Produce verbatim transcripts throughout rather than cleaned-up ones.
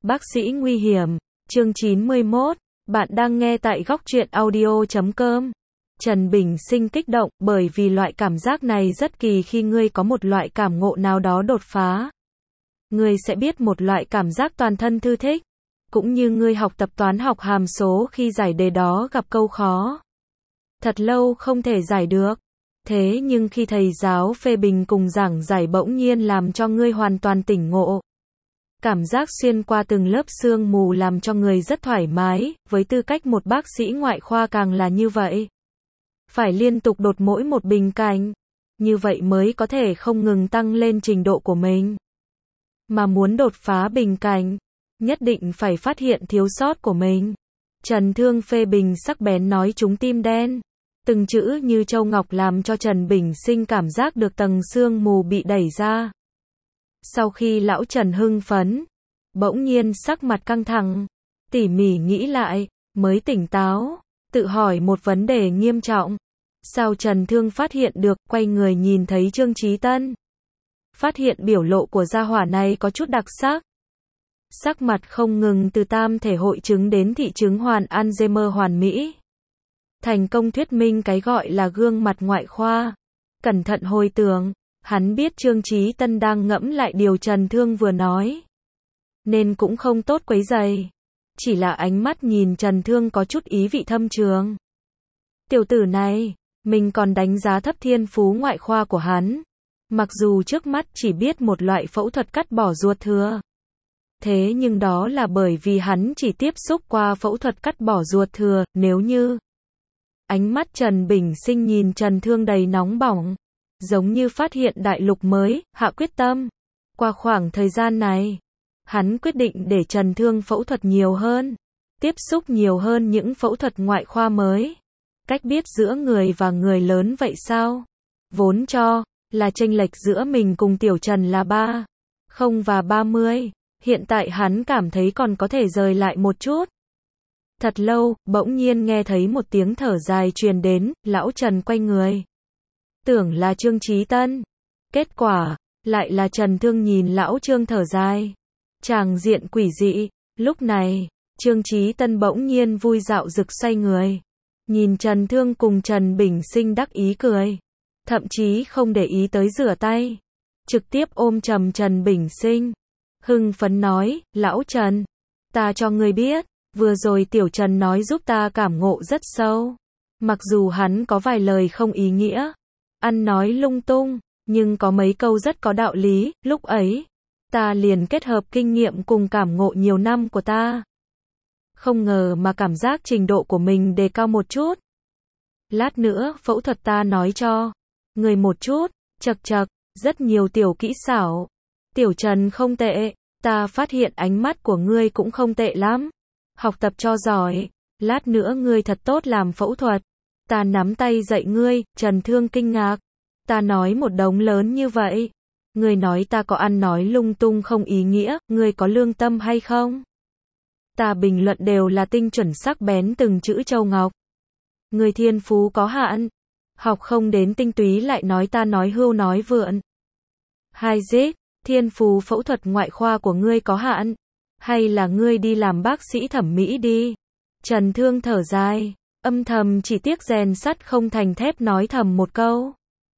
Bác sĩ nguy hiểm, chương chín mươi mốt, bạn đang nghe tại góc truyện audio chấm com. Trần Bình Sinh kích động, bởi vì loại cảm giác này rất kỳ khi ngươi có một loại cảm ngộ nào đó đột phá. Ngươi sẽ biết một loại cảm giác toàn thân thư thích, cũng như ngươi học tập toán học hàm số khi giải đề đó gặp câu khó. Thật lâu không thể giải được. Thế nhưng khi thầy giáo phê bình cùng giảng giải bỗng nhiên làm cho ngươi hoàn toàn tỉnh ngộ. Cảm giác xuyên qua từng lớp sương mù làm cho người rất thoải mái, với tư cách một bác sĩ ngoại khoa càng là như vậy. Phải liên tục đột mỗi một bình cảnh, như vậy mới có thể không ngừng tăng lên trình độ của mình. Mà muốn đột phá bình cảnh, nhất định phải phát hiện thiếu sót của mình. Trần Thương phê bình sắc bén nói trúng tim đen. Từng chữ như châu ngọc làm cho Trần Bình Sinh cảm giác được tầng sương mù bị đẩy ra. Sau khi lão Trần hưng phấn, bỗng nhiên sắc mặt căng thẳng, tỉ mỉ nghĩ lại, mới tỉnh táo, tự hỏi một vấn đề nghiêm trọng. Sao Trần Thương phát hiện được, quay người nhìn thấy Trương Chí Tân. Phát hiện biểu lộ của gia hỏa này có chút đặc sắc. Sắc mặt không ngừng từ tam thể hội chứng đến thị chứng hoàn Alzheimer hoàn mỹ. Thành công thuyết minh cái gọi là gương mặt ngoại khoa. Cẩn thận hồi tưởng, hắn biết Trương Chí Tân đang ngẫm lại điều Trần Thương vừa nói. Nên cũng không tốt quấy rầy. Chỉ là ánh mắt nhìn Trần Thương có chút ý vị thâm trường. Tiểu tử này, mình còn đánh giá thấp thiên phú ngoại khoa của hắn. Mặc dù trước mắt chỉ biết một loại phẫu thuật cắt bỏ ruột thừa. Thế nhưng đó là bởi vì hắn chỉ tiếp xúc qua phẫu thuật cắt bỏ ruột thừa, nếu như... Ánh mắt Trần Bình Sinh nhìn Trần Thương đầy nóng bỏng. Giống như phát hiện đại lục mới, hạ quyết tâm. Qua khoảng thời gian này, hắn quyết định để Trần Thương phẫu thuật nhiều hơn. Tiếp xúc nhiều hơn những phẫu thuật ngoại khoa mới. Cách biết giữa người và người lớn vậy sao? Vốn cho là chênh lệch giữa mình cùng Tiểu Trần là ba, không và ba mươi. Hiện tại hắn cảm thấy còn có thể rời lại một chút. Thật lâu, bỗng nhiên nghe thấy một tiếng thở dài truyền đến, lão Trần quay người. Tưởng là Trương Chí Tân. Kết quả, lại là Trần Thương nhìn lão Trương thở dài. Tràng diện quỷ dị. Lúc này, Trương Chí Tân bỗng nhiên vui dạo rực xoay người. Nhìn Trần Thương cùng Trần Bình Sinh đắc ý cười. Thậm chí không để ý tới rửa tay. Trực tiếp ôm chầm Trần Bình Sinh. Hưng phấn nói, lão Trần, ta cho ngươi biết, vừa rồi Tiểu Trần nói giúp ta cảm ngộ rất sâu. Mặc dù hắn có vài lời không ý nghĩa, ăn nói lung tung, nhưng có mấy câu rất có đạo lý, lúc ấy, ta liền kết hợp kinh nghiệm cùng cảm ngộ nhiều năm của ta. Không ngờ mà cảm giác trình độ của mình đề cao một chút. Lát nữa, phẫu thuật ta nói cho người một chút, chật chật, rất nhiều tiểu kỹ xảo. Tiểu Trần không tệ, ta phát hiện ánh mắt của ngươi cũng không tệ lắm. Học tập cho giỏi, lát nữa ngươi thật tốt làm phẫu thuật. Ta nắm tay dạy ngươi. Trần Thương kinh ngạc. Ta nói một đống lớn như vậy. Ngươi nói ta có ăn nói lung tung không ý nghĩa, ngươi có lương tâm hay không? Ta bình luận đều là tinh chuẩn sắc bén từng chữ châu ngọc. Ngươi thiên phú có hạn. Học không đến tinh túy lại nói ta nói hưu nói vượn. Hai dít, thiên phú phẫu thuật ngoại khoa của ngươi có hạn. Hay là ngươi đi làm bác sĩ thẩm mỹ đi. Trần Thương thở dài. Âm thầm chỉ tiếc rèn sắt không thành thép nói thầm một câu.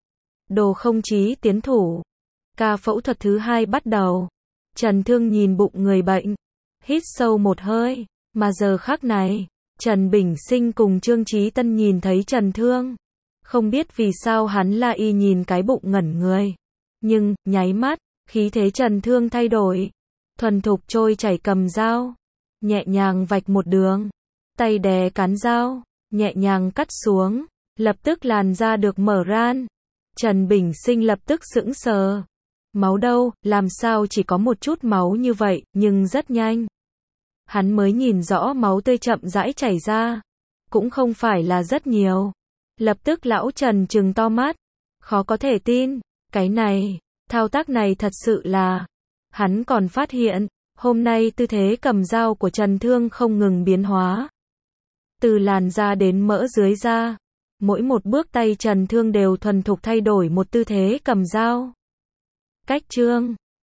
Đồ không chí tiến thủ. Ca phẫu thuật thứ hai bắt đầu. Trần Thương nhìn bụng người bệnh. Hít sâu một hơi. Mà giờ khắc này, Trần Bình Sinh cùng Trương Chí Tân nhìn thấy Trần Thương. Không biết vì sao hắn la y nhìn cái bụng ngẩn người. Nhưng, nháy mắt, khí thế Trần Thương thay đổi. Thuần thục trôi chảy cầm dao. Nhẹ nhàng vạch một đường. Tay đè cán dao. Nhẹ nhàng cắt xuống. Lập tức làn da được mở ran. Trần Bình Sinh lập tức sững sờ. Máu đâu, làm sao chỉ có một chút máu như vậy, nhưng rất nhanh. Hắn mới nhìn rõ máu tươi chậm rãi chảy ra. Cũng không phải là rất nhiều. Lập tức lão Trần trừng to mắt. Khó có thể tin. Cái này, thao tác này thật sự là... Hắn còn phát hiện, hôm nay tư thế cầm dao của Trần Thương không ngừng biến hóa. Từ làn da đến mỡ dưới da. Mỗi một bước tay Trần Thương đều thuần thục thay đổi một tư thế cầm dao. Cách chương